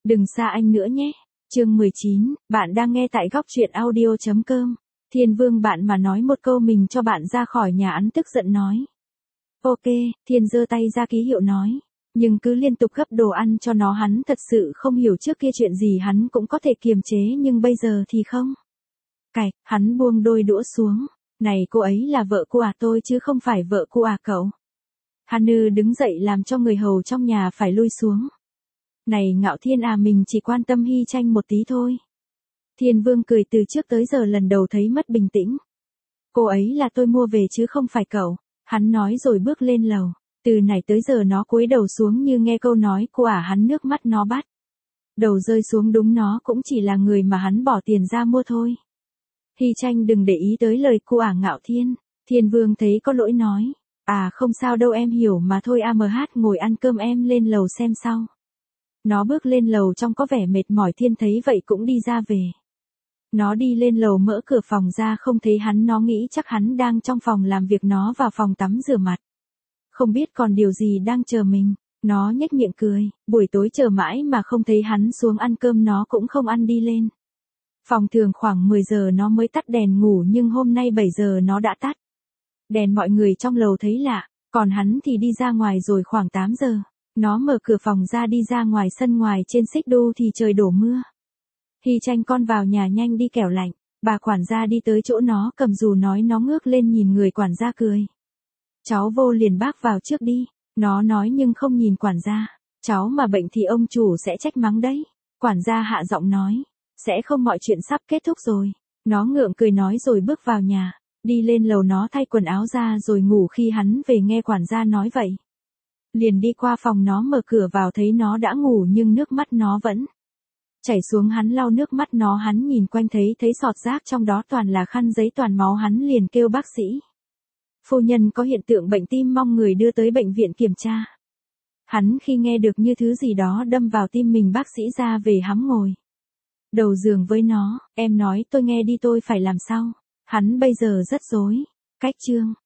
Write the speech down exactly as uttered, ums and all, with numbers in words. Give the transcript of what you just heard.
Đừng xa anh nữa nhé. Chương mười chín, bạn đang nghe tại góc truyện audio chấm com. Thiên Vương bạn mà nói một câu mình cho bạn ra khỏi nhà hắn tức giận nói. Ok, Thiên giơ tay ra ký hiệu nói. Nhưng cứ liên tục gấp đồ ăn cho nó, hắn thật sự không hiểu trước kia chuyện gì hắn cũng có thể kiềm chế nhưng bây giờ thì không. Cạch, hắn buông đôi đũa xuống. Này cô ấy là vợ cô à, tôi chứ không phải vợ cô à cậu. Hanu đứng dậy làm cho người hầu trong nhà phải lui xuống. Này Ngạo Thiên à, mình chỉ quan tâm Hy Tranh một tí thôi. Thiên Vương cười, từ trước tới giờ lần đầu thấy mất bình tĩnh. Cô ấy là tôi mua về chứ không phải cậu. Hắn nói rồi bước lên lầu. Từ nãy tới giờ nó cúi đầu xuống như nghe câu nói của ả, hắn nước mắt nó bắt đầu rơi xuống, đúng nó cũng chỉ là người mà hắn bỏ tiền ra mua thôi. Hy Tranh đừng để ý tới lời của ả Ngạo Thiên. Thiên Vương thấy có lỗi nói. À không sao đâu, em hiểu mà thôi. A M H ngồi ăn cơm, em lên lầu xem sau. Nó bước lên lầu trông có vẻ mệt mỏi, Thiên thấy vậy cũng đi ra về. Nó đi lên lầu mở cửa phòng ra không thấy hắn, nó nghĩ chắc hắn đang trong phòng làm việc. Nó vào phòng tắm rửa mặt. Không biết còn điều gì đang chờ mình. Nó nhếch miệng cười, buổi tối chờ mãi mà không thấy hắn xuống ăn cơm, nó cũng không ăn đi lên. Phòng thường khoảng mười giờ nó mới tắt đèn ngủ, nhưng hôm nay bảy giờ nó đã tắt. Đèn mọi người trong lầu thấy lạ, còn hắn thì đi ra ngoài rồi. Khoảng tám giờ, nó mở cửa phòng ra đi ra ngoài sân, ngoài trên xích đu thì trời đổ mưa. Hy Tranh con vào nhà nhanh đi kẻo lạnh. Bà quản gia đi tới chỗ nó cầm dù nói, nó ngước lên nhìn người quản gia cười. Cháu vô liền bác vào trước đi. Nó nói nhưng không nhìn quản gia. Cháu mà bệnh thì ông chủ sẽ trách mắng đấy. Quản gia hạ giọng nói. Sẽ không, mọi chuyện sắp kết thúc rồi. Nó ngượng cười nói rồi bước vào nhà. Đi lên lầu nó thay quần áo ra rồi ngủ. Khi hắn về nghe quản gia nói vậy, liền đi qua phòng nó mở cửa vào thấy nó đã ngủ nhưng nước mắt nó vẫn chảy xuống. Hắn lau nước mắt nó, hắn nhìn quanh thấy thấy sọt rác trong đó toàn là khăn giấy toàn máu. Hắn liền kêu bác sĩ. Phu nhân có hiện tượng bệnh tim, mong người đưa tới bệnh viện kiểm tra. Hắn khi nghe được như thứ gì đó đâm vào tim mình, bác sĩ ra về hắm ngồi đầu giường với nó. Em nói tôi nghe đi, tôi phải làm sao? Hắn bây giờ rất rối. Cách chương